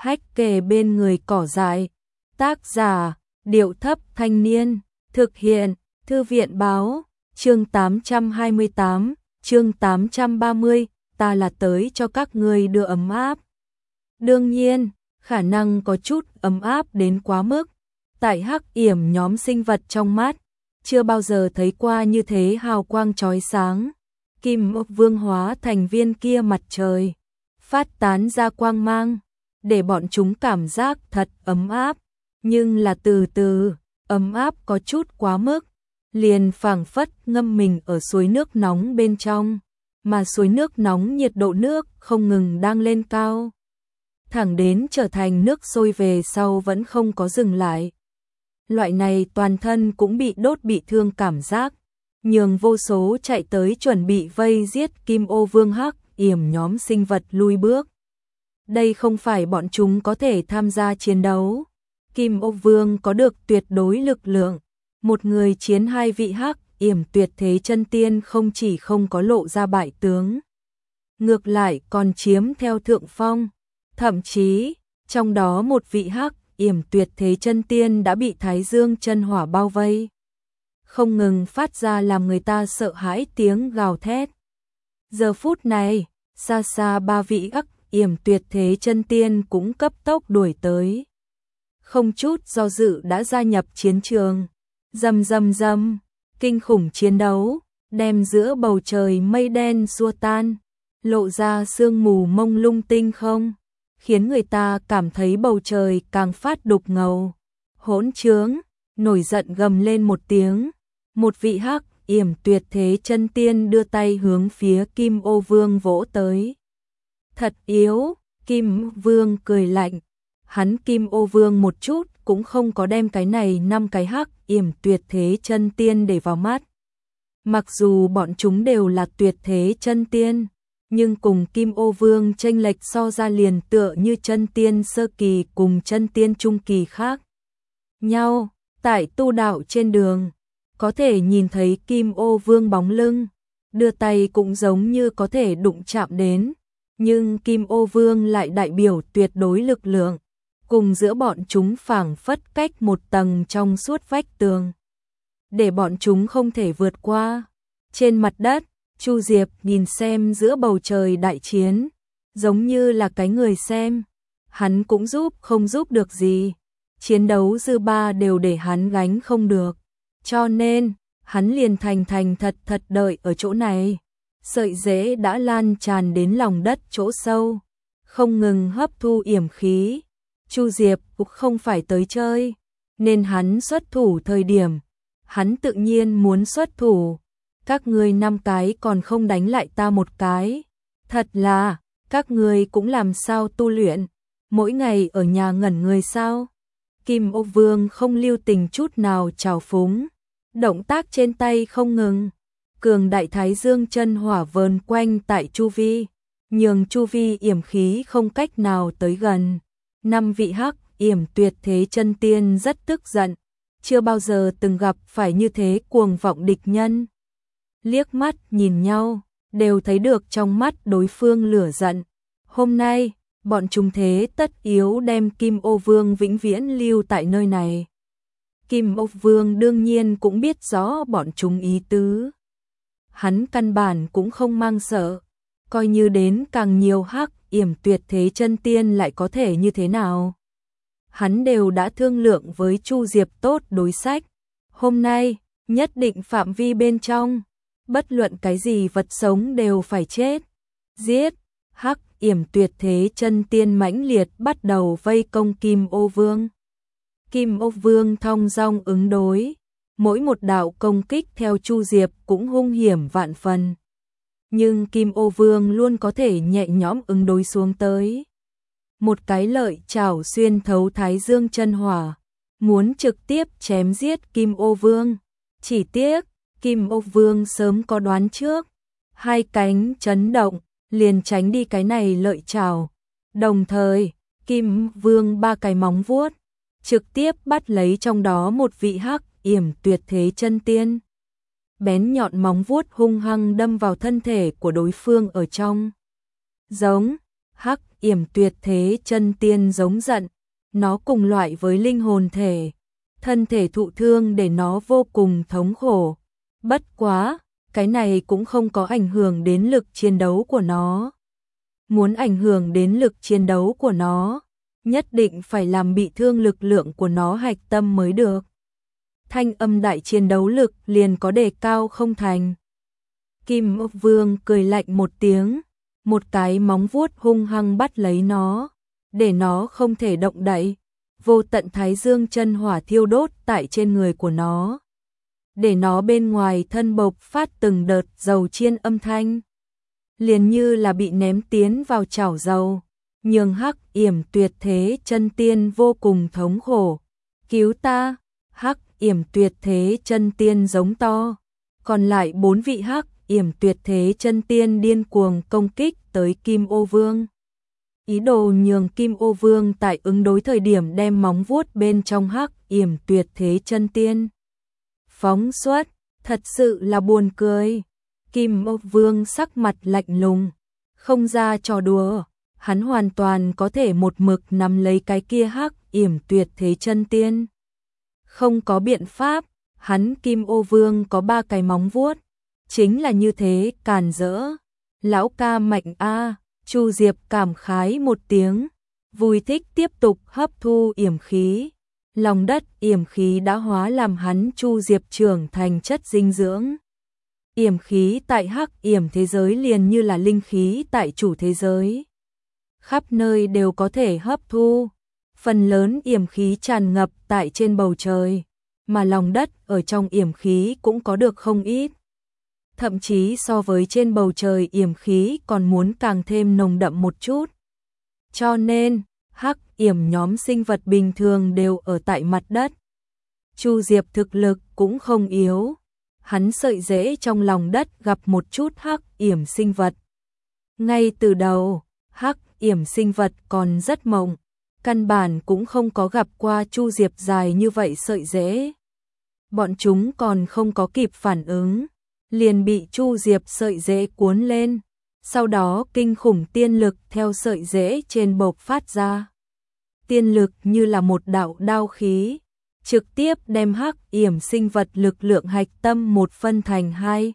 hách kề bên người cỏ dại. Tác giả, Điệu Thấp Thanh Niên. Thực hiện, Thư viện báo. Chương 828, chương 830, ta là tới cho các ngươi đưa ấm áp. Đương nhiên, khả năng có chút ấm áp đến quá mức. Tại Hắc Yểm nhóm sinh vật trong mắt, chưa bao giờ thấy qua như thế hào quang chói sáng. Kim Vương hóa thành viên kia mặt trời, phát tán ra quang mang, để bọn chúng cảm giác thật ấm áp. Nhưng là từ từ, ấm áp có chút quá mức, liền phảng phất ngâm mình ở suối nước nóng bên trong, mà suối nước nóng nhiệt độ nước không ngừng đang lên cao, thẳng đến trở thành nước sôi về sau vẫn không có dừng lại. Loại này toàn thân cũng bị đốt bị thương cảm giác, nhường vô số chạy tới chuẩn bị vây giết Kim Ô Vương Hắc Yểm nhóm sinh vật lui bước. Đây không phải bọn chúng có thể tham gia chiến đấu. Kim Ô Vương có được tuyệt đối lực lượng, một người chiến hai vị Hắc Yểm tuyệt thế chân tiên không chỉ không có lộ ra bại tướng, ngược lại còn chiếm theo thượng phong, thậm chí trong đó một vị Hắc Yểm tuyệt thế chân tiên đã bị Thái Dương chân hỏa bao vây, không ngừng phát ra làm người ta sợ hãi tiếng gào thét. Giờ phút này, xa xa ba vị Hắc Yểm tuyệt thế chân tiên cũng cấp tốc đuổi tới, không chút do dự đã gia nhập chiến trường. Rầm rầm rầm, kinh khủng chiến đấu, đem giữa bầu trời mây đen xua tan, lộ ra sương mù mông lung tinh không, khiến người ta cảm thấy bầu trời càng phát đục ngầu. Hỗn trướng, nổi giận gầm lên một tiếng, một vị Hắc Yểm tuyệt thế chân tiên đưa tay hướng phía Kim Ô Vương vỗ tới. Thật yếu, Kim Vương cười lạnh, hắn Kim Ô Vương một chút cũng không có đem cái này 5 cái Hắc Yểm tuyệt thế chân tiên để vào mắt. Mặc dù bọn chúng đều là tuyệt thế chân tiên, nhưng cùng Kim Ô Vương chênh lệch so ra liền tựa như chân tiên sơ kỳ cùng chân tiên trung kỳ khác nhau. Tại tu đạo trên đường, có thể nhìn thấy Kim Ô Vương bóng lưng, đưa tay cũng giống như có thể đụng chạm đến, nhưng Kim Ô Vương lại đại biểu tuyệt đối lực lượng, cùng giữa bọn chúng phảng phất cách một tầng trong suốt vách tường, để bọn chúng không thể vượt qua. Trên mặt đất, Chu Diệp nhìn xem giữa bầu trời đại chiến, giống như là cái người xem, hắn cũng giúp không giúp được gì, chiến đấu dư ba đều để hắn gánh không được, cho nên hắn liền thành thật thật đợi ở chỗ này. Sợi rễ đã lan tràn đến lòng đất chỗ sâu, không ngừng hấp thu yểm khí. Chu Diệp cũng không phải tới chơi, nên hắn xuất thủ thời điểm, hắn tự nhiên muốn xuất thủ. Các ngươi 5 cái còn không đánh lại ta một cái, thật là, các ngươi cũng làm sao tu luyện, mỗi ngày ở nhà ngẩn người sao? Kim Ô Vương không lưu tình chút nào trào phúng, động tác trên tay không ngừng, cường đại Thái Dương chân hỏa vờn quanh tại chu vi, nhường chu vi yểm khí không cách nào tới gần. 5 vị Hắc Yểm tuyệt thế chân tiên rất tức giận, chưa bao giờ từng gặp phải như thế cuồng vọng địch nhân. Liếc mắt nhìn nhau, đều thấy được trong mắt đối phương lửa giận. Hôm nay, bọn chúng thế tất yếu đem Kim Ô Vương vĩnh viễn lưu tại nơi này. Kim Ô Vương đương nhiên cũng biết rõ bọn chúng ý tứ. Hắn căn bản cũng không mang sợ, coi như đến càng nhiều Hắc Yểm tuyệt thế chân tiên lại có thể như thế nào. Hắn đều đã thương lượng với Chu Diệp tốt đối sách. Hôm nay, nhất định phạm vi bên trong, bất luận cái gì vật sống đều phải chết. Giết! Hắc Yểm tuyệt thế chân tiên mãnh liệt bắt đầu vây công Kim Ô Vương. Kim Ô Vương thong dong ứng đối, mỗi một đạo công kích theo Chu Diệp cũng hung hiểm vạn phần. Nhưng Kim Ô Vương luôn có thể nhẹ nhõm ứng đối xuống tới. Một cái lợi chảo xuyên thấu Thái Dương chân hỏa, muốn trực tiếp chém giết Kim Ô Vương. Chỉ tiếc, Kim Ô Vương sớm có đoán trước, hai cánh chấn động, liền tránh đi cái này lợi chảo. Đồng thời, Kim Vương 3 cái móng vuốt, trực tiếp bắt lấy trong đó một vị Hắc Yểm tuyệt thế chân tiên. Bén nhọn móng vuốt hung hăng đâm vào thân thể của đối phương ở trong. Giống, Hắc Yểm Tuyệt Thế Chân Tiên giống giận, nó cùng loại với linh hồn thể, thân thể thụ thương để nó vô cùng thống khổ. Bất quá, cái này cũng không có ảnh hưởng đến lực chiến đấu của nó. Muốn ảnh hưởng đến lực chiến đấu của nó, nhất định phải làm bị thương lực lượng của nó hạch tâm mới được. Thanh âm đại chiến đấu lực liền có đề cao không thành. Kim Ô Vương cười lạnh một tiếng, một cái móng vuốt hung hăng bắt lấy nó, để nó không thể động đậy. Vô tận thái dương chân hỏa thiêu đốt tại trên người của nó, để nó bên ngoài thân bộc phát từng đợt dầu chiên âm thanh, liền như là bị ném tiến vào chảo dầu, nhường Hắc Yểm Tuyệt Thế Chân Tiên vô cùng thống khổ. Cứu ta! Hắc Yểm Tuyệt Thế Chân Tiên giống to, còn lại 4 vị Hắc Yểm Tuyệt Thế Chân Tiên điên cuồng công kích tới Kim Ô Vương. Ý đồ nhường Kim Ô Vương tại ứng đối thời điểm đem móng vuốt bên trong Hắc Yểm Tuyệt Thế Chân Tiên phóng xuất, thật sự là buồn cười. Kim Ô Vương sắc mặt lạnh lùng, không ra trò đùa, hắn hoàn toàn có thể một mực nắm lấy cái kia Hắc Yểm Tuyệt Thế Chân Tiên. Không có biện pháp, hắn Kim Ô Vương có 3 cái móng vuốt, chính là như thế càn rỡ. Lão ca mạnh a. Chu Diệp cảm khái một tiếng, vui thích tiếp tục hấp thu yểm khí. Lòng đất yểm khí đã hóa làm hắn Chu Diệp trưởng thành chất dinh dưỡng. Yểm khí tại Hắc Yểm thế giới liền như là linh khí tại chủ thế giới, khắp nơi đều có thể hấp thu. Phần lớn yểm khí tràn ngập tại trên bầu trời, mà lòng đất ở trong yểm khí cũng có được không ít. Thậm chí so với trên bầu trời yểm khí còn muốn càng thêm nồng đậm một chút. Cho nên, Hắc Yểm nhóm sinh vật bình thường đều ở tại mặt đất. Chu Diệp thực lực cũng không yếu, hắn sợi rễ trong lòng đất gặp một chút Hắc Yểm sinh vật. Ngay từ đầu, Hắc Yểm sinh vật còn rất mộng, căn bản cũng không có gặp qua Chu Diệp dài như vậy sợi rễ. Bọn chúng còn không có kịp phản ứng, liền bị Chu Diệp sợi rễ cuốn lên, sau đó kinh khủng tiên lực theo sợi rễ trên bộc phát ra. Tiên lực như là một đạo đao khí, trực tiếp đem Hắc Yểm sinh vật lực lượng hạch tâm một phân thành 2.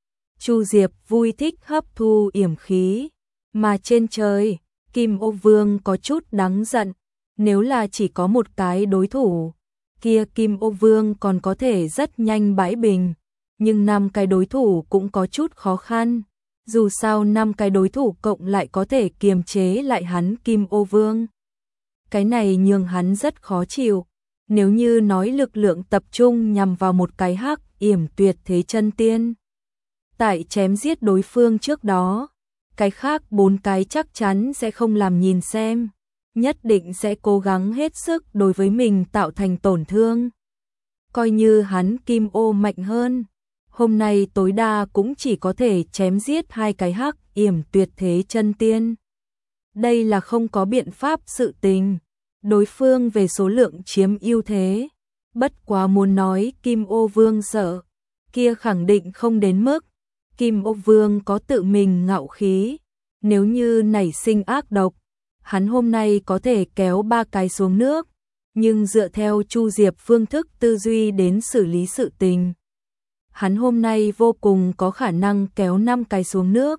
Chu Diệp vui thích hấp thu yểm khí, mà trên trời, Kim Ô Vương có chút đáng giận, nếu là chỉ có một cái đối thủ, kia Kim Ô Vương còn có thể rất nhanh bãi bình. Nhưng 5 cái đối thủ cũng có chút khó khăn, dù sao 5 cái đối thủ cộng lại có thể kiềm chế lại hắn Kim Ô Vương. Cái này nhường hắn rất khó chịu, nếu như nói lực lượng tập trung nhằm vào một cái Hắc Yểm Tuyệt Thế Chân Tiên. Tại chém giết đối phương trước đó, cái khác 4 cái chắc chắn sẽ không làm nhìn xem, nhất định sẽ cố gắng hết sức đối với mình tạo thành tổn thương. Coi như hắn Kim Ô mạnh hơn, hôm nay tối đa cũng chỉ có thể chém giết 2 cái Hắc Yểm Tuyệt Thế Chân Tiên. Đây là không có biện pháp sự tình, đối phương về số lượng chiếm ưu thế. Bất quá muốn nói Kim Ô Vương sợ, kia khẳng định không đến mức. Kim Ô Vương có tự mình ngạo khí, nếu như nảy sinh ác độc, hắn hôm nay có thể kéo 3 cái xuống nước, nhưng dựa theo Chu Diệp phương thức tư duy đến xử lý sự tình, hắn hôm nay vô cùng có khả năng kéo 5 cái xuống nước,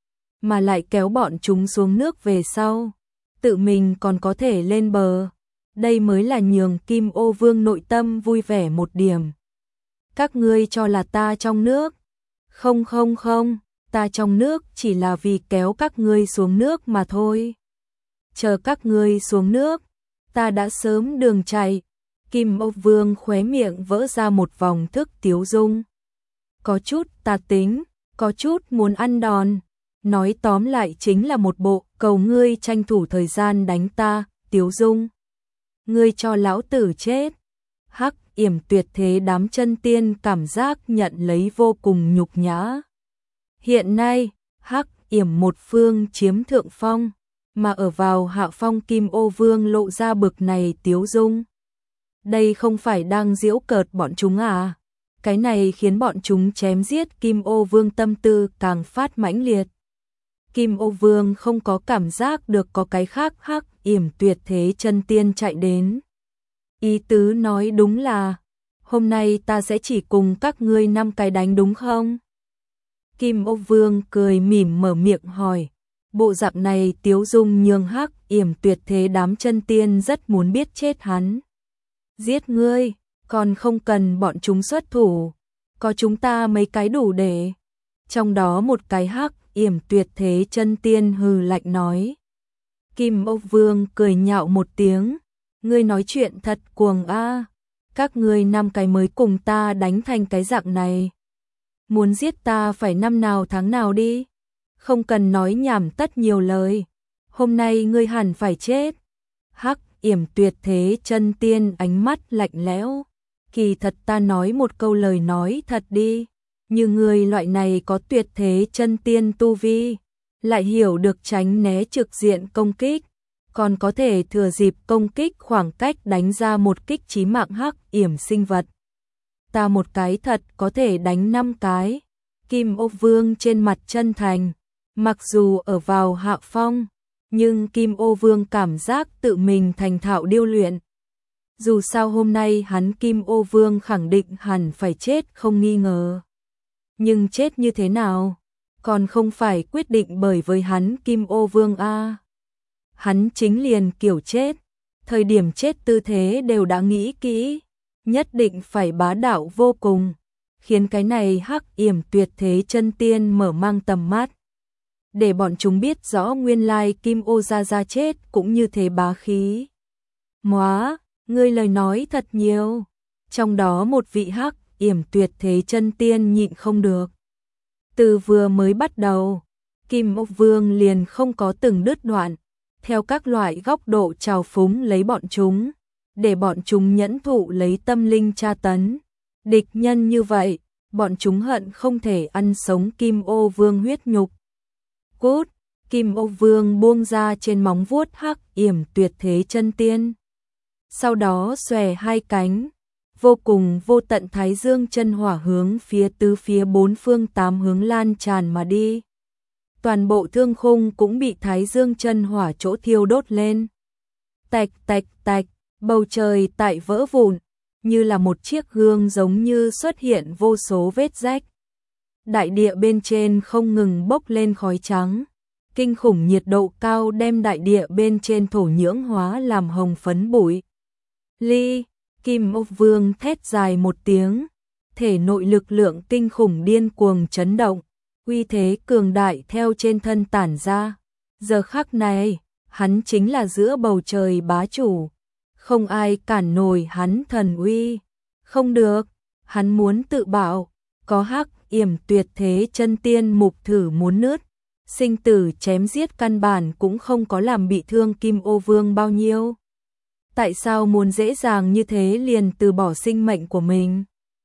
mà lại kéo bọn chúng xuống nước về sau, tự mình còn có thể lên bờ. Đây mới là nhường Kim Ô Vương nội tâm vui vẻ một điểm. Các ngươi cho là ta trong nước? Không không không, ta trong nước chỉ là vì kéo các ngươi xuống nước mà thôi. Chờ các ngươi xuống nước, ta đã sớm đường chạy. Kim Ô Vương khóe miệng vỡ ra một vòng thức tiếu dung. Có chút tà tính, có chút muốn ăn đòn. Nói tóm lại chính là một bộ cầu ngươi tranh thủ thời gian đánh ta, tiếu dung. Ngươi cho lão tử chết. Hắc Yểm Tuyệt Thế đám chân tiên cảm giác nhận lấy vô cùng nhục nhã. Hiện nay, Hắc Yểm một phương chiếm thượng phong, mà ở vào hạ phong Kim Ô Vương lộ ra bực này tiếu dung. Đây không phải đang giễu cợt bọn chúng à? Cái này khiến bọn chúng chém giết Kim Ô Vương tâm tư càng phát mãnh liệt. Kim Ô Vương không có cảm giác được có cái khác Hắc Yểm Tuyệt Thế Chân Tiên chạy đến. Ý tứ nói đúng là, hôm nay ta sẽ chỉ cùng các ngươi 5 cái đánh đúng không? Kim Ô Vương cười mỉm mở miệng hỏi, bộ dạng này tiếu dung nhường Hắc Yểm Tuyệt Thế đám chân tiên rất muốn biết chết hắn. Giết ngươi, còn không cần bọn chúng xuất thủ, có chúng ta mấy cái đủ để. Trong đó một cái Hắc Yểm Tuyệt Thế chân tiên hừ lạnh nói. Kim Ô Vương cười nhạo một tiếng, ngươi nói chuyện thật cuồng a, các ngươi 5 cái mới cùng ta đánh thành cái dạng này. Muốn giết ta phải năm nào tháng nào đi, không cần nói nhảm tất nhiều lời, hôm nay ngươi hẳn phải chết. Hắc Yểm Tuyệt Thế chân tiên ánh mắt lạnh lẽo, kỳ thật ta nói một câu lời nói thật đi, như ngươi loại này có tuyệt thế chân tiên tu vi, lại hiểu được tránh né trực diện công kích, còn có thể thừa dịp công kích khoảng cách đánh ra một kích chí mạng Hắc Yểm sinh vật. Ta một cái thật có thể đánh 5 cái. Kim Ô Vương trên mặt chân thành, mặc dù ở vào hạ phong, nhưng Kim Ô Vương cảm giác tự mình thành thạo điêu luyện. Dù sao hôm nay hắn Kim Ô Vương khẳng định hẳn phải chết không nghi ngờ. Nhưng chết như thế nào, còn không phải quyết định bởi với hắn Kim Ô Vương a. Hắn chính liền kiểu chết, thời điểm chết tư thế đều đã nghĩ kỹ, nhất định phải bá đạo vô cùng, khiến cái này Hắc Yểm Tuyệt Thế chân tiên mở mang tầm mắt. Để bọn chúng biết rõ nguyên lai Kim Ô ra chết cũng như thế bá khí. Móa, ngươi lời nói thật nhiều. Trong đó một vị Hắc Yểm Tuyệt Thế chân tiên nhịn không được. Từ vừa mới bắt đầu, Kim Ô Vương liền không có từng đứt đoạn, theo các loại góc độ trào phúng lấy bọn chúng, để bọn chúng nhẫn thụ lấy tâm linh tra tấn. Địch nhân như vậy, bọn chúng hận không thể ăn sống Kim Ô Vương huyết nhục. Cút, Kim Ô Vương buông ra trên móng vuốt Hắc Yểm Tuyệt Thế chân tiên. Sau đó xòe hai cánh, vô cùng vô tận thái dương chân hỏa hướng phía tứ phía 4 phương 8 hướng lan tràn mà đi. Toàn bộ thương khung cũng bị thái dương chân hỏa chỗ thiêu đốt lên. Tạch tạch tạch, bầu trời tại vỡ vụn, như là một chiếc gương giống như xuất hiện vô số vết rách. Đại địa bên trên không ngừng bốc lên khói trắng, kinh khủng nhiệt độ cao đem đại địa bên trên thổ nhưỡng hóa làm hồng phấn bụi. Ly, Kim Ô Vương thét dài một tiếng, thể nội lực lượng kinh khủng điên cuồng chấn động, uy thế cường đại theo trên thân tản ra. Giờ khắc này, hắn chính là giữa bầu trời bá chủ, không ai cản nổi hắn thần uy. Không được, hắn muốn tự bảo, có Hắc Yểm Tuyệt Thế chân tiên mục thử muốn nứt, sinh tử chém giết căn bản cũng không có làm bị thương Kim Ô Vương bao nhiêu. Tại sao muốn dễ dàng như thế liền từ bỏ sinh mệnh của mình?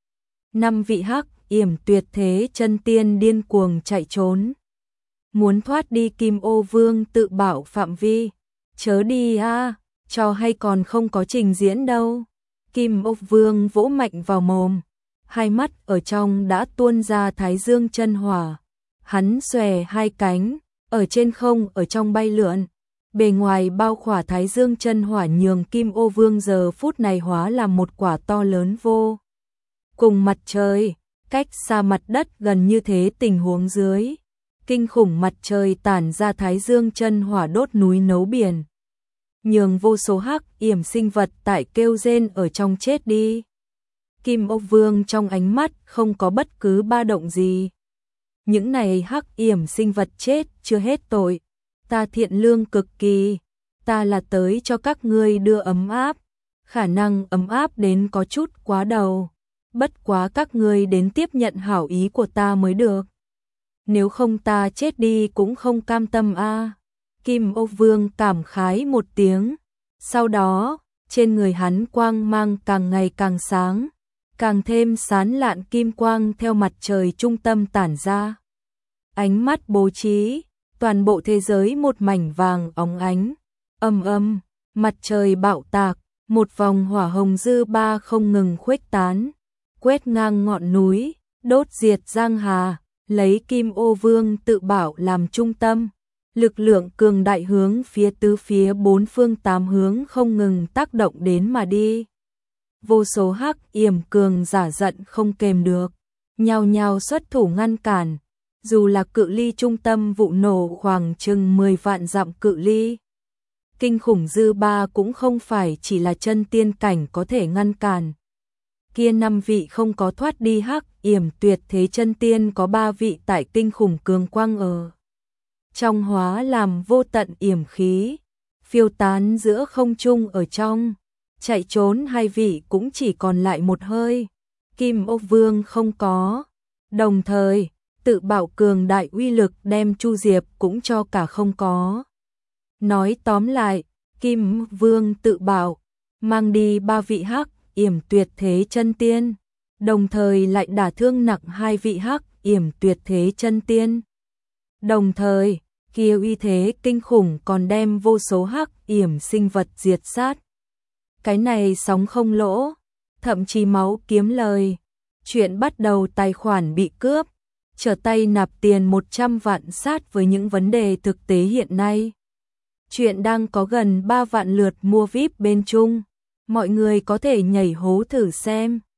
5 vị Hắc Yểm Tuyệt Thế chân tiên điên cuồng chạy trốn, muốn thoát đi Kim Ô Vương tự bảo phạm vi. Chớ đi a, trò hay còn không có trình diễn đâu. Kim Ô Vương vỗ mạnh vào mồm, hai mắt ở trong đã tuôn ra thái dương chân hỏa. Hắn xòe hai cánh, ở trên không ở trong bay lượn. Bề ngoài bao khỏa thái dương chân hỏa nhường Kim Ô Vương giờ phút này hóa làm một quả to lớn vô cùng mặt trời, cách xa mặt đất gần như thế tình huống dưới. Kinh khủng mặt trời tản ra thái dương chân hỏa đốt núi nấu biển, nhường vô số Hắc Yểm sinh vật tại kêu rên ở trong chết đi. Kim Ô Vương trong ánh mắt không có bất cứ ba động gì. Những này Hắc Yểm sinh vật chết chưa hết tội, ta thiện lương cực kỳ, ta là tới cho các ngươi đưa ấm áp, khả năng ấm áp đến có chút quá đầu, bất quá các ngươi đến tiếp nhận hảo ý của ta mới được. Nếu không ta chết đi cũng không cam tâm a. Kim Ô Vương cảm khái một tiếng, sau đó, trên người hắn quang mang càng ngày càng sáng, càng thêm sán lạn kim quang theo mặt trời trung tâm tản ra. Ánh mắt bố trí, toàn bộ thế giới một mảnh vàng óng ánh. Mặt trời bạo tạc, một vòng hỏa hồng dư ba không ngừng khuếch tán, quét ngang ngọn núi, đốt diệt giang hà, lấy Kim Ô Vương tự bảo làm trung tâm, Lực lượng cường đại hướng phía tứ phía bốn phương tám hướng không ngừng tác động đến mà đi. Vô số hắc yểm cường giả giận không kềm được, nhao nhao xuất thủ ngăn cản, dù là cự ly trung tâm vụ nổ khoảng chừng 10 vạn dặm cự ly. Kinh khủng dư ba cũng không phải chỉ là chân tiên cảnh có thể ngăn cản. Kia 5 vị không có thoát đi hắc yểm tuyệt thế chân tiên, có 3 vị tại kinh khủng cường quang ở trong hóa làm vô tận yểm khí, phiêu tán giữa không trung ở trong. Chạy trốn 2 vị cũng chỉ còn lại một hơi, Kim Ô Vương không có. Đồng thời, tự bảo cường đại uy lực đem Chu Diệp cũng cho cả không có. Nói tóm lại, Kim Vương tự bảo mang đi 3 vị hắc yểm tuyệt thế chân tiên, đồng thời lại đả thương nặng 2 vị hắc yểm tuyệt thế chân tiên. Đồng thời, kia uy thế kinh khủng còn đem vô số hắc yểm sinh vật diệt sát. Cái này sóng không lỗ, thậm chí máu kiếm lời. Chuyện bắt đầu tài khoản bị cướp, trở tay nạp tiền 100 vạn sát với những vấn đề thực tế hiện nay. Chuyện đang có gần 3 vạn lượt mua VIP bên Trung, mọi người có thể nhảy hố thử xem.